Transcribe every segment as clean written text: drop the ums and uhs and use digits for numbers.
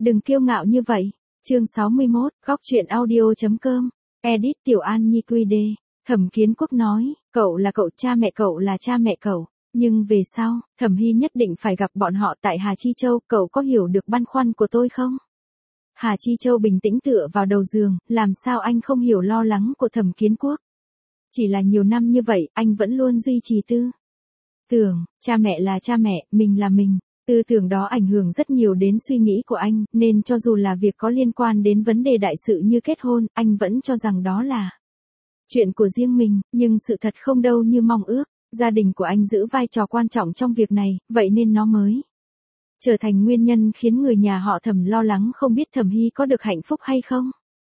đừng kiêu ngạo như vậy. Chương 61, góc truyện audio.com, edit Tiểu An Nhi QD. Thẩm Kiến Quốc nói, cậu là cậu, cha mẹ cậu là cha mẹ cậu. Nhưng về sau, Thẩm Hy nhất định phải gặp bọn họ tại Hà Chi Châu, cậu có hiểu được băn khoăn của tôi không? Hà Chi Châu bình tĩnh tựa vào đầu giường, làm sao anh không hiểu lo lắng của Thẩm Kiến Quốc? Chỉ là nhiều năm như vậy, anh vẫn luôn duy trì tư tưởng, cha mẹ là cha mẹ, mình là mình. Tư tưởng đó ảnh hưởng rất nhiều đến suy nghĩ của anh, nên cho dù là việc có liên quan đến vấn đề đại sự như kết hôn, anh vẫn cho rằng đó là chuyện của riêng mình, nhưng sự thật không đâu như mong ước. Gia đình của anh giữ vai trò quan trọng trong việc này, vậy nên nó mới trở thành nguyên nhân khiến người nhà họ Thẩm lo lắng không biết Thẩm Hy có được hạnh phúc hay không.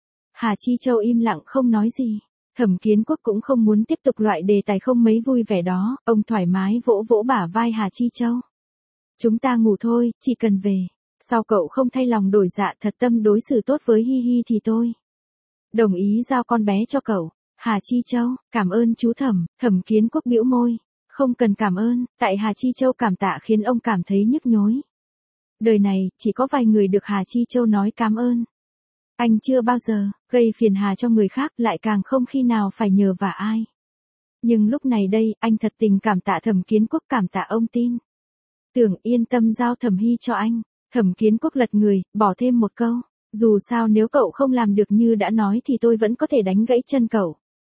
Hà Chi Châu im lặng không nói gì. Thẩm Kiến Quốc cũng không muốn tiếp tục loại đề tài không mấy vui vẻ đó, ông thoải mái vỗ vỗ bả vai Hà Chi Châu. Chúng ta ngủ thôi, chỉ cần về. Sao cậu không thay lòng đổi dạ thật tâm đối xử tốt với Hi Hi thì tôi đồng ý giao con bé cho cậu. Hà Chi Châu, cảm ơn chú Thẩm. Thẩm Kiến Quốc bĩu môi. Không cần cảm ơn, tại Hà Chi Châu cảm tạ khiến ông cảm thấy nhức nhối. Đời này, chỉ có vài người được Hà Chi Châu nói cảm ơn. Anh chưa bao giờ gây phiền hà cho người khác, lại càng không khi nào phải nhờ vả ai. Nhưng lúc này đây, anh thật tình cảm tạ Thẩm Kiến Quốc, cảm tạ ông tin tưởng yên tâm giao Thẩm Hy cho anh. Thẩm Kiến Quốc lật người, bỏ thêm một câu. Dù sao nếu cậu không làm được như đã nói thì tôi vẫn có thể đánh gãy chân cậu.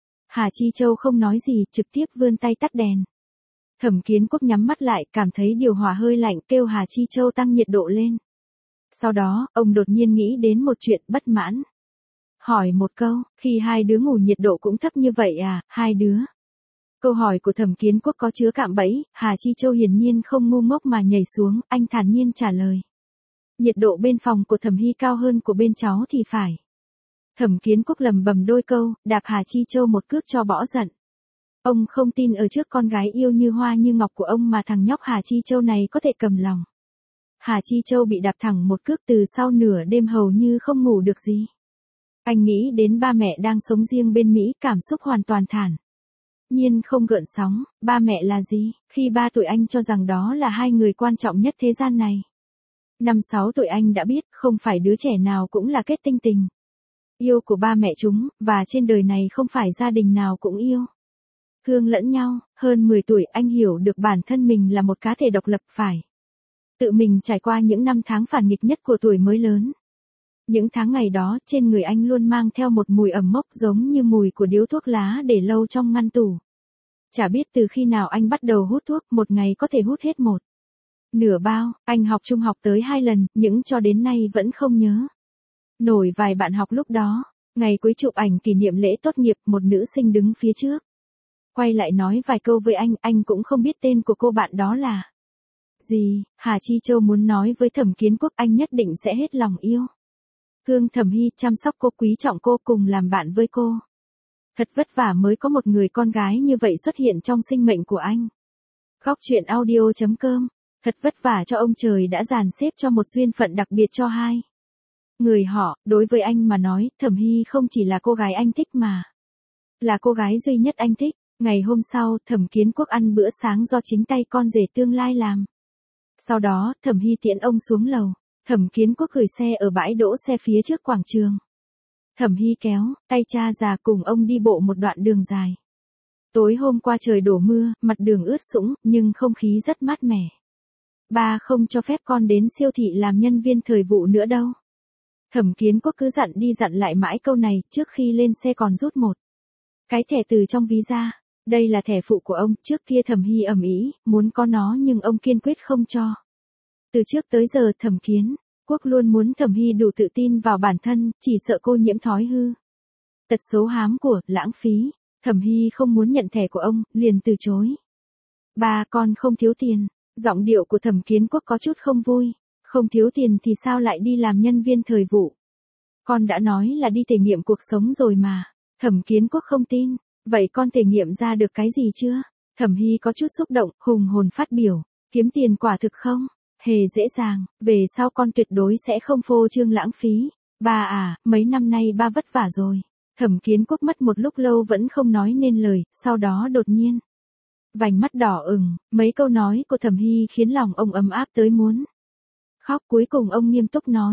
Hà Chi Châu không nói gì, trực tiếp vươn tay tắt đèn. Thẩm Kiến Quốc nhắm mắt lại, cảm thấy điều hòa hơi lạnh, kêu Hà Chi Châu tăng nhiệt độ lên. Sau đó, ông đột nhiên nghĩ đến một chuyện, bất mãn. Hỏi một câu, khi hai đứa ngủ nhiệt độ cũng thấp như vậy à, hai đứa? Câu hỏi của Thẩm Kiến Quốc có chứa cạm bẫy, Hà Chi Châu hiển nhiên không ngu ngốc mà nhảy xuống, anh thản nhiên trả lời. Nhiệt độ bên phòng của Thẩm Hy cao hơn của bên cháu thì phải. Thẩm Kiến Quốc lầm bầm đôi câu, đạp Hà Chi Châu một cước cho bỏ giận. Ông không tin ở trước con gái yêu như hoa như ngọc của ông mà thằng nhóc Hà Chi Châu này có thể cầm lòng. Hà Chi Châu bị đạp thẳng một cước từ sau nửa đêm hầu như không ngủ được gì. Anh nghĩ đến ba mẹ đang sống riêng bên Mỹ, cảm xúc hoàn toàn thản nhiên không gợn sóng. Ba mẹ là gì? Khi 3 tuổi anh cho rằng đó là hai người quan trọng nhất thế gian này. 5-6 tuổi anh đã biết, không phải đứa trẻ nào cũng là kết tinh tình yêu của ba mẹ chúng, và trên đời này không phải gia đình nào cũng yêu thương lẫn nhau. Hơn 10 tuổi anh hiểu được bản thân mình là một cá thể độc lập, phải tự mình trải qua những năm tháng phản nghịch nhất của tuổi mới lớn. Những tháng ngày đó, trên người anh luôn mang theo một mùi ẩm mốc giống như mùi của điếu thuốc lá để lâu trong ngăn tủ. Chả biết từ khi nào anh bắt đầu hút thuốc, một ngày có thể hút hết một nửa bao. Anh học trung học tới 2 lần, nhưng cho đến nay vẫn không nhớ nổi vài bạn học lúc đó. Ngày cuối chụp ảnh kỷ niệm lễ tốt nghiệp, một nữ sinh đứng phía trước quay lại nói vài câu với anh cũng không biết tên của cô bạn đó là gì. Hà Chi Châu muốn nói với Thẩm Kiến Quốc anh nhất định sẽ hết lòng yêu thương Thẩm Hy, chăm sóc cô, quý trọng cô, cùng làm bạn với cô. Thật vất vả mới có một người con gái như vậy xuất hiện trong sinh mệnh của anh. Góc truyện audio.com, thật vất vả cho ông trời đã dàn xếp cho một duyên phận đặc biệt cho hai người họ. Đối với anh mà nói, Thẩm Hy không chỉ là cô gái anh thích mà là cô gái duy nhất anh thích. Ngày hôm sau, Thẩm Kiến Quốc ăn bữa sáng do chính tay con rể tương lai làm. Sau đó, Thẩm Hy tiễn ông xuống lầu. Thẩm Kiến Quốc gửi xe ở bãi đỗ xe phía trước quảng trường. Thẩm Hy kéo tay cha già cùng ông đi bộ một đoạn đường dài. Tối hôm qua trời đổ mưa, mặt đường ướt sũng, nhưng không khí rất mát mẻ. Ba không cho phép con đến siêu thị làm nhân viên thời vụ nữa đâu. Thẩm Kiến Quốc cứ dặn đi dặn lại mãi câu này, trước khi lên xe còn rút một cái thẻ từ trong ví ra. Đây là thẻ phụ của ông, trước kia Thẩm Hy ầm ĩ, muốn có nó nhưng ông kiên quyết không cho. Từ trước tới giờ Thẩm Kiến Quốc luôn muốn Thẩm Hy đủ tự tin vào bản thân, chỉ sợ cô nhiễm thói hư tật xấu hám của, lãng phí. Thẩm Hy không muốn nhận thẻ của ông, liền từ chối. Ba, con không thiếu tiền. Giọng điệu của Thẩm Kiến Quốc có chút không vui. Không thiếu tiền thì sao lại đi làm nhân viên thời vụ? Con đã nói là đi thể nghiệm cuộc sống rồi mà. Thẩm Kiến Quốc không tin. Vậy con thể nghiệm ra được cái gì chưa? Thẩm Hy có chút xúc động, hùng hồn phát biểu. Kiếm tiền quả thực không hề dễ dàng, về sau con tuyệt đối sẽ không phô trương lãng phí. Ba à, mấy năm nay ba vất vả rồi. Thẩm Kiến Quốc mất một lúc lâu vẫn không nói nên lời, sau đó đột nhiên vành mắt đỏ ửng. Mấy câu nói của Thẩm Hy khiến lòng ông ấm áp tới muốn khóc. Cuối cùng ông nghiêm túc nói,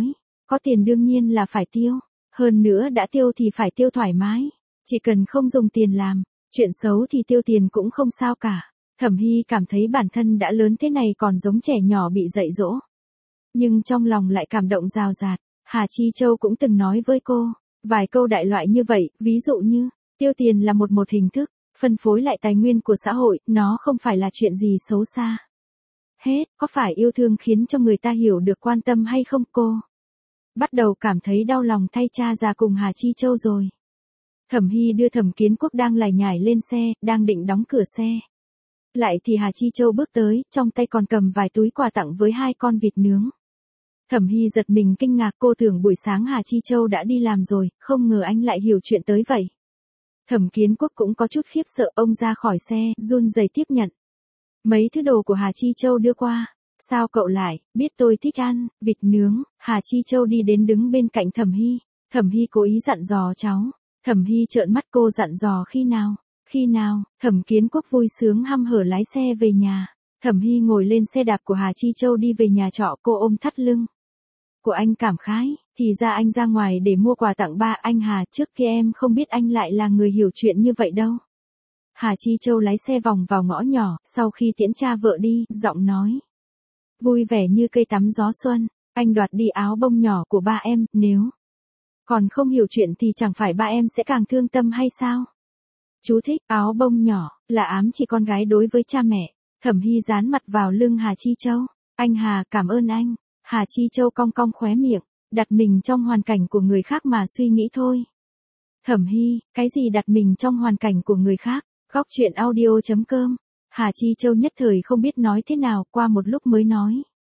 Có tiền đương nhiên là phải tiêu. Hơn nữa đã tiêu thì phải tiêu thoải mái. Chỉ cần không dùng tiền làm, chuyện xấu thì tiêu tiền cũng không sao cả. Thẩm Hy cảm thấy bản thân đã lớn thế này còn giống trẻ nhỏ bị dạy dỗ. Nhưng trong lòng lại cảm động rào rạt. Hà Chi Châu cũng từng nói với cô, vài câu đại loại như vậy, ví dụ như, tiêu tiền là một hình thức, phân phối lại tài nguyên của xã hội, nó không phải là chuyện gì xấu xa. Hết, có phải yêu thương khiến cho người ta hiểu được quan tâm hay không cô? Bắt đầu cảm thấy đau lòng thay cha già cùng Hà Chi Châu rồi. Thẩm Hy đưa Thẩm Kiến Quốc đang lải nhải lên xe, đang định đóng cửa xe. Lại thì Hà Chi Châu bước tới, trong tay còn cầm vài túi quà tặng với 2 con vịt nướng. Thẩm Hy giật mình kinh ngạc, cô tưởng buổi sáng Hà Chi Châu đã đi làm rồi, không ngờ anh lại hiểu chuyện tới vậy. Thẩm Kiến Quốc cũng có chút khiếp sợ, ông ra khỏi xe, run rẩy tiếp nhận mấy thứ đồ của Hà Chi Châu đưa qua. Sao cậu lại, biết tôi thích ăn, vịt nướng. Hà Chi Châu đi đến đứng bên cạnh Thẩm Hy. Thẩm Hy cố ý dặn dò cháu. Thẩm Hy trợn mắt, cô dặn dò khi nào? Khi nào? Thẩm Kiến Quốc vui sướng hăm hở lái xe về nhà. Thẩm Hy ngồi lên xe đạp của Hà Chi Châu đi về nhà trọ, cô ôm thắt lưng của anh cảm khái, thì ra anh ra ngoài để mua quà tặng ba. Anh Hà, trước kia em không biết anh lại là người hiểu chuyện như vậy đâu. Hà Chi Châu lái xe vòng vào ngõ nhỏ, sau khi tiễn cha vợ đi, giọng nói vui vẻ như cây tắm gió xuân. Anh đoạt đi áo bông nhỏ của ba em, nếu còn không hiểu chuyện thì chẳng phải ba em sẽ càng thương tâm hay sao? Chú thích, áo bông nhỏ, là ám chỉ con gái đối với cha mẹ. Thẩm Hy dán mặt vào lưng Hà Chi Châu. Anh Hà, cảm ơn anh. Hà Chi Châu cong cong khóe miệng, đặt mình trong hoàn cảnh của người khác mà suy nghĩ thôi. Thẩm Hy, cái gì đặt mình trong hoàn cảnh của người khác? Góc truyện audio.com. Hà Chi Châu nhất thời không biết nói thế nào, qua một lúc mới nói.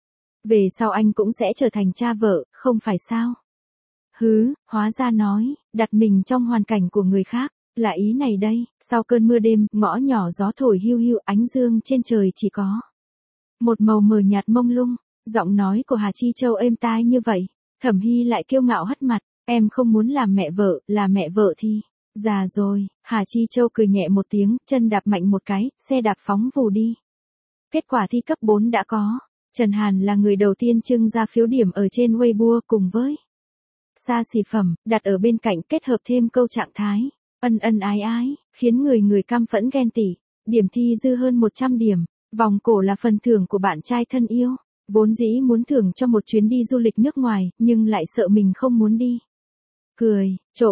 Về sau anh cũng sẽ trở thành cha vợ, không phải sao? Hứ, hóa ra nói, đặt mình trong hoàn cảnh của người khác, là ý này đây. Sau cơn mưa đêm, ngõ nhỏ gió thổi hiu hiu, ánh dương trên trời chỉ có một màu mờ nhạt mông lung. Giọng nói của Hà Chi Châu êm tai như vậy. Thẩm Hy lại kiêu ngạo hất mặt, em không muốn làm mẹ vợ, là mẹ vợ thì già rồi. Hà Chi Châu cười nhẹ một tiếng, chân đạp mạnh một cái, xe đạp phóng vù đi. Kết quả thi cấp 4 đã có. Trần Hàn là người đầu tiên trưng ra phiếu điểm ở trên Weibo cùng với xa xỉ phẩm, đặt ở bên cạnh, kết hợp thêm câu trạng thái ân ân ái ái, khiến người căm phẫn ghen tị. Điểm thi dư hơn 100 điểm, vòng cổ là phần thưởng của bạn trai thân yêu. Vốn dĩ muốn thưởng cho một chuyến đi du lịch nước ngoài, nhưng lại sợ mình không muốn đi. Cười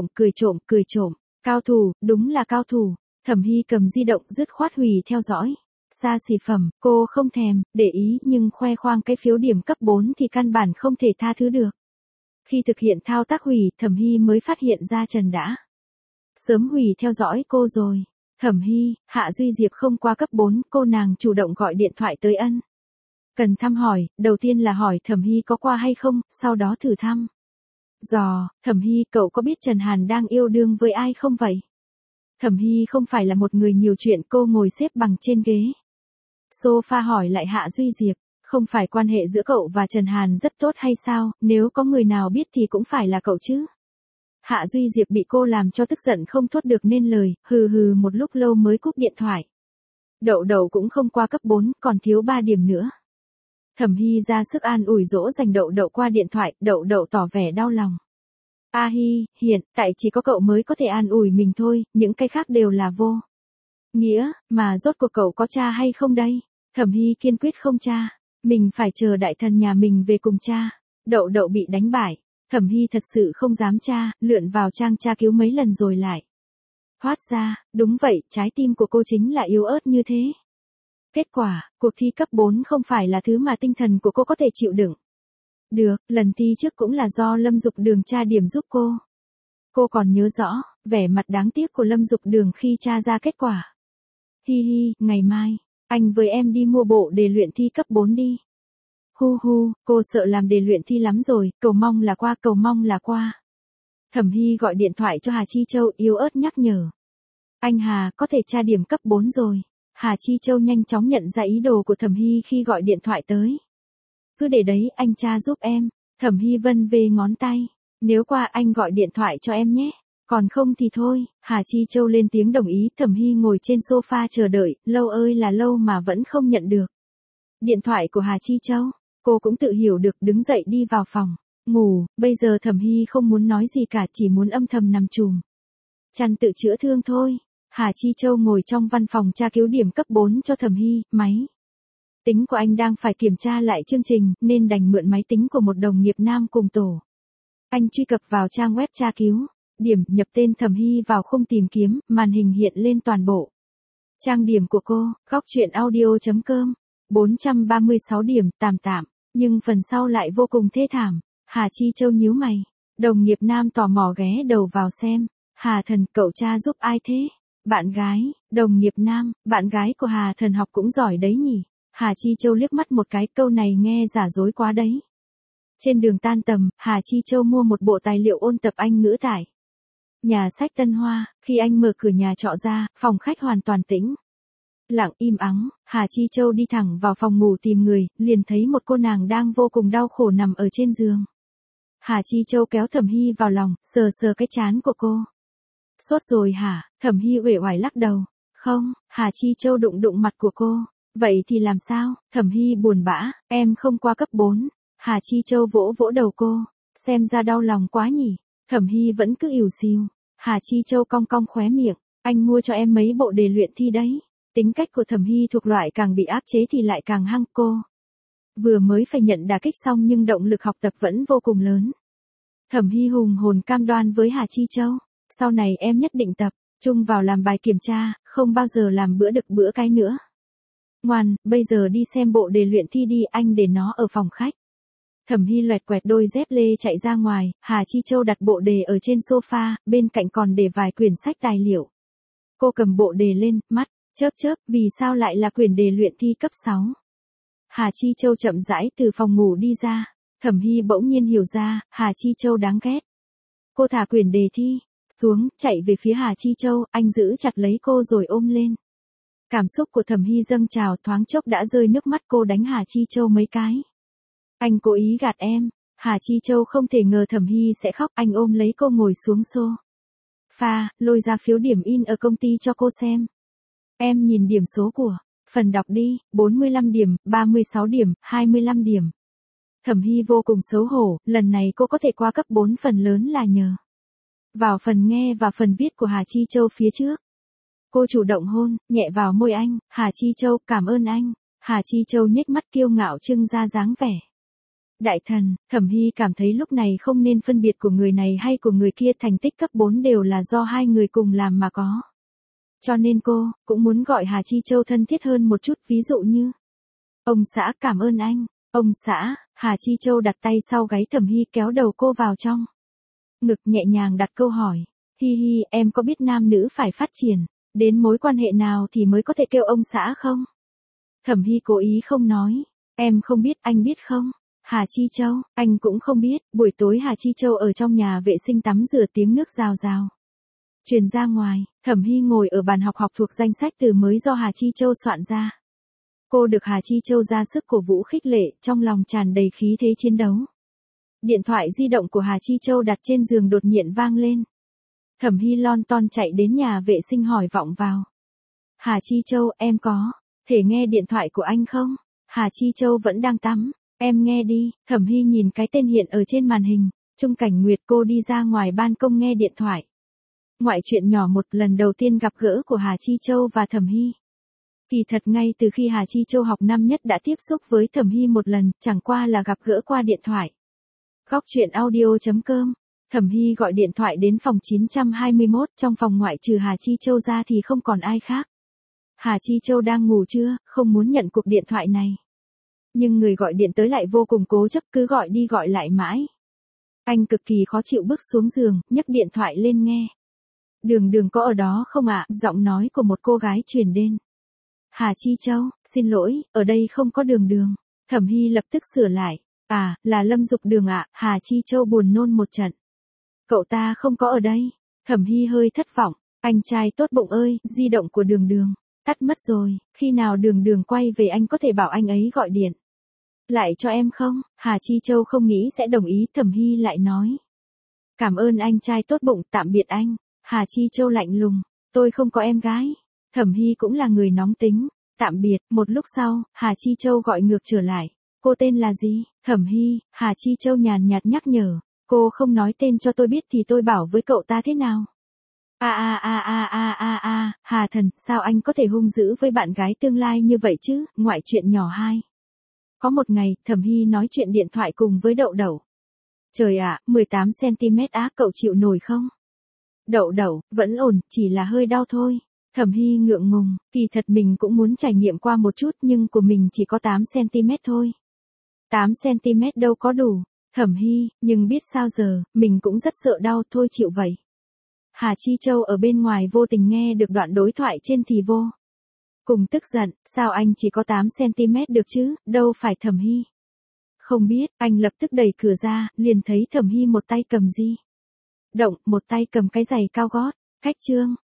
trộm, cao thủ, đúng là cao thủ. Thẩm Hy cầm di động dứt khoát hủy theo dõi. Xa xỉ phẩm, cô không thèm để ý, nhưng khoe khoang cái phiếu điểm cấp 4 thì căn bản không thể tha thứ được. Khi thực hiện thao tác hủy, Thẩm Hy mới phát hiện ra Trần đã sớm hủy theo dõi cô rồi. Thẩm Hy, Hạ Duy Diệp không qua cấp 4, cô nàng chủ động gọi điện thoại tới ân cần thăm hỏi, đầu tiên là hỏi Thẩm Hy có qua hay không, sau đó thử thăm dò, Thẩm Hy, cậu có biết Trần Hàn đang yêu đương với ai không vậy? Thẩm Hy không phải là một người nhiều chuyện, cô ngồi xếp bằng trên ghế sofa hỏi lại Hạ Duy Diệp, không phải quan hệ giữa cậu và Trần Hàn rất tốt hay sao, nếu có người nào biết thì cũng phải là cậu chứ. Hạ Duy Diệp bị cô làm cho tức giận không thốt được nên lời, hừ một lúc lâu mới cúp điện thoại. Đậu Đậu cũng không qua cấp 4, còn thiếu 3 điểm nữa. Thẩm Hy ra sức an ủi dỗ dành Đậu Đậu qua điện thoại, Đậu Đậu tỏ vẻ đau lòng. A Hy, hiện tại chỉ có cậu mới có thể an ủi mình thôi, những cái khác đều là vô nghĩa, mà rốt cuộc cậu có cha hay không đây? Thẩm Hy kiên quyết không cha, mình phải chờ đại thần nhà mình về cùng cha. Đậu Đậu bị đánh bại, Thẩm Hy thật sự không dám tra, lượn vào trang tra cứu mấy lần rồi lại thoát ra, đúng vậy, trái tim của cô chính là yếu ớt như thế. Kết quả, cuộc thi cấp 4 không phải là thứ mà tinh thần của cô có thể chịu đựng. Được, lần thi trước cũng là do Lâm Dục Đường tra điểm giúp cô. Cô còn nhớ rõ, vẻ mặt đáng tiếc của Lâm Dục Đường khi tra ra kết quả. Hi hi, ngày mai, anh với em đi mua bộ đề luyện thi cấp 4 đi. Hu hu, cô sợ làm đề luyện thi lắm rồi, cầu mong là qua. Thẩm Hy gọi điện thoại cho Hà Chi Châu, yếu ớt nhắc nhở. Anh Hà, có thể tra điểm cấp 4 rồi. Hà Chi Châu nhanh chóng nhận ra ý đồ của Thẩm Hy khi gọi điện thoại tới. Cứ để đấy, anh tra giúp em. Thẩm Hy vân về ngón tay. Nếu qua anh gọi điện thoại cho em nhé. Còn không thì thôi. Hà Chi Châu lên tiếng đồng ý. Thẩm Hy ngồi trên sofa chờ đợi, lâu ơi là lâu mà vẫn không nhận được điện thoại của Hà Chi Châu. Cô cũng tự hiểu được, đứng dậy đi vào phòng. Ngủ, bây giờ Thẩm Hy không muốn nói gì cả, chỉ muốn âm thầm nằm chùm chăn tự chữa thương thôi. Hà Chi Châu ngồi trong văn phòng tra cứu điểm cấp 4 cho Thẩm Hy, máy tính của anh đang phải kiểm tra lại chương trình, nên đành mượn máy tính của một đồng nghiệp nam cùng tổ. Anh truy cập vào trang web tra cứu, điểm, nhập tên Thẩm Hy vào khung tìm kiếm, màn hình hiện lên toàn bộ trang điểm của cô, góc truyện audio.com, 436 điểm, tạm tạm, nhưng phần sau lại vô cùng thê thảm. Hà Chi Châu nhíu mày, đồng nghiệp nam tò mò ghé đầu vào xem. Hà Thần, cậu tra giúp ai thế? Bạn gái. Đồng nghiệp nam, bạn gái của Hà Thần học cũng giỏi đấy nhỉ? Hà Chi Châu liếc mắt một cái, câu này nghe giả dối quá đấy. Trên đường tan tầm, Hà Chi Châu mua một bộ tài liệu ôn tập Anh ngữ tại nhà sách Tân Hoa. Khi anh mở cửa nhà trọ ra, phòng khách hoàn toàn tĩnh lặng im ắng. Hà Chi Châu đi thẳng vào phòng ngủ tìm người, liền thấy một cô nàng đang vô cùng đau khổ nằm ở trên giường. Hà Chi Châu kéo Thẩm Hy vào lòng, sờ sờ cái trán của cô. Sốt rồi hả? Thẩm Hy uể oải lắc đầu. Không. Hà Chi Châu đụng đụng mặt của cô. Vậy thì làm sao? Thẩm Hy buồn bã, em không qua cấp 4. Hà Chi Châu vỗ vỗ đầu cô. Xem ra đau lòng quá nhỉ. Thẩm Hy vẫn cứ ỉu xìu. Hà Chi Châu cong cong khóe miệng. Anh mua cho em mấy bộ đề luyện thi đấy. Tính cách của Thẩm Hy thuộc loại càng bị áp chế thì lại càng hăng. Cô vừa mới phải nhận đả kích xong nhưng động lực học tập vẫn vô cùng lớn. Thẩm Hy hùng hồn cam đoan với Hà Chi Châu. Sau này em nhất định tập trung vào làm bài kiểm tra, không bao giờ làm bữa đực bữa cái nữa. Ngoan, bây giờ đi xem bộ đề luyện thi đi, anh để nó ở phòng khách. Thẩm Hy loẹt quẹt đôi dép lê chạy ra ngoài, Hà Chi Châu đặt bộ đề ở trên sofa, bên cạnh còn để vài quyển sách tài liệu. Cô cầm bộ đề lên, mắt chớp chớp, vì sao lại là quyển đề luyện thi cấp 6? Hà Chi Châu chậm rãi từ phòng ngủ đi ra. Thẩm Hy bỗng nhiên hiểu ra, Hà Chi Châu đáng ghét. Cô thả quyển đề thi xuống, chạy về phía Hà Chi Châu, anh giữ chặt lấy cô rồi ôm lên. Cảm xúc của Thẩm Hy dâng trào, thoáng chốc đã rơi nước mắt, cô đánh Hà Chi Châu mấy cái. Anh cố ý gạt em. Hà Chi Châu không thể ngờ Thẩm Hy sẽ khóc, anh ôm lấy cô ngồi xuống sofa, lôi ra phiếu điểm in ở công ty cho cô xem. Em nhìn điểm số của phần đọc đi, 45 điểm, 36 điểm, 25 điểm. Thẩm Hy vô cùng xấu hổ, lần này cô có thể qua cấp 4 phần lớn là nhờ vào phần nghe và phần viết của Hà Chi Châu phía trước. Cô chủ động hôn nhẹ vào môi anh. Hà Chi Châu, cảm ơn anh. Hà Chi Châu nhếch mắt kiêu ngạo trưng ra dáng vẻ đại thần. Thẩm Hy cảm thấy lúc này không nên phân biệt của người này hay của người kia, thành tích cấp 4 đều là do hai người cùng làm mà có. Cho nên cô cũng muốn gọi Hà Chi Châu thân thiết hơn một chút, ví dụ như ông xã, cảm ơn anh. Ông xã. Hà Chi Châu đặt tay sau gáy Thẩm Hy, kéo đầu cô vào trong ngực, nhẹ nhàng đặt câu hỏi. Hi hi, em có biết nam nữ phải phát triển đến mối quan hệ nào thì mới có thể kêu ông xã không? Thẩm Hy cố ý không nói. Em không biết, anh biết không? Hà Chi Châu, anh cũng không biết. Buổi tối Hà Chi Châu ở trong nhà vệ sinh tắm rửa, tiếng nước rào rào truyền ra ngoài. Thẩm Hy ngồi ở bàn học thuộc danh sách từ mới do Hà Chi Châu soạn ra. Cô được Hà Chi Châu ra sức cổ vũ khích lệ, trong lòng tràn đầy khí thế chiến đấu. Điện thoại di động của Hà Chi Châu đặt trên giường đột nhiên vang lên. Thẩm Hy lon ton chạy đến nhà vệ sinh hỏi vọng vào. Hà Chi Châu, em có thể nghe điện thoại của anh không? Hà Chi Châu vẫn đang tắm. Em nghe đi. Thẩm Hy nhìn cái tên hiện ở trên màn hình. Trung Cảnh Nguyệt. Cô đi ra ngoài ban công nghe điện thoại. Ngoại truyện nhỏ, một lần đầu tiên gặp gỡ của Hà Chi Châu và Thẩm Hy. Kỳ thật ngay từ khi Hà Chi Châu học năm nhất đã tiếp xúc với Thẩm Hy một lần, chẳng qua là gặp gỡ qua điện thoại. Góc truyện audio.com. Thẩm Hy gọi điện thoại đến phòng 921, trong phòng ngoại trừ Hà Chi Châu ra thì không còn ai khác. Hà Chi Châu đang ngủ trưa, không muốn nhận cuộc điện thoại này. Nhưng người gọi điện tới lại vô cùng cố chấp, cứ gọi đi gọi lại mãi. Anh cực kỳ khó chịu, bước xuống giường, nhấc điện thoại lên nghe. Đường Đường có ở đó không ạ? Giọng nói của một cô gái truyền đến. Hà Chi Châu, xin lỗi, ở đây không có Đường Đường. Thẩm Hy lập tức sửa lại. À, là Lâm Dục Đường ạ. Hà Chi Châu buồn nôn một trận. Cậu ta không có ở đây. Thẩm Hy hơi thất vọng. Anh trai tốt bụng ơi, di động của Đường Đường tắt mất rồi, khi nào Đường Đường quay về anh có thể bảo anh ấy gọi điện lại cho em không? Hà Chi Châu không nghĩ sẽ đồng ý, Thẩm Hy lại nói. Cảm ơn anh trai tốt bụng, tạm biệt anh. Hà Chi Châu lạnh lùng. Tôi không có em gái. Thẩm Hy cũng là người nóng tính. Tạm biệt. Một lúc sau, Hà Chi Châu gọi ngược trở lại. Cô tên là gì? Thẩm Hy, Hà Chi Châu nhàn nhạt nhắc nhở. Cô không nói tên cho tôi biết thì tôi bảo với cậu ta thế nào? Hà Thần, sao anh có thể hung dữ với bạn gái tương lai như vậy chứ, ngoại chuyện nhỏ hai. Có một ngày, Thẩm Hy nói chuyện điện thoại cùng với Đậu Đậu. Trời ạ, 18cm á, cậu chịu nổi không? Đậu Đậu, vẫn ổn, chỉ là hơi đau thôi. Thẩm Hy ngượng ngùng, kỳ thật mình cũng muốn trải nghiệm qua một chút nhưng của mình chỉ có 8cm thôi. 8cm đâu có đủ. Thẩm Hy, nhưng biết sao giờ, mình cũng rất sợ đau thôi chịu vậy. Hà Chi Châu ở bên ngoài vô tình nghe được đoạn đối thoại trên thì vô cùng tức giận, sao anh chỉ có 8cm được chứ, đâu phải Thẩm Hy. Không biết, anh lập tức đẩy cửa ra, liền thấy Thẩm Hy một tay cầm di động, một tay cầm cái giày cao gót. Cách chương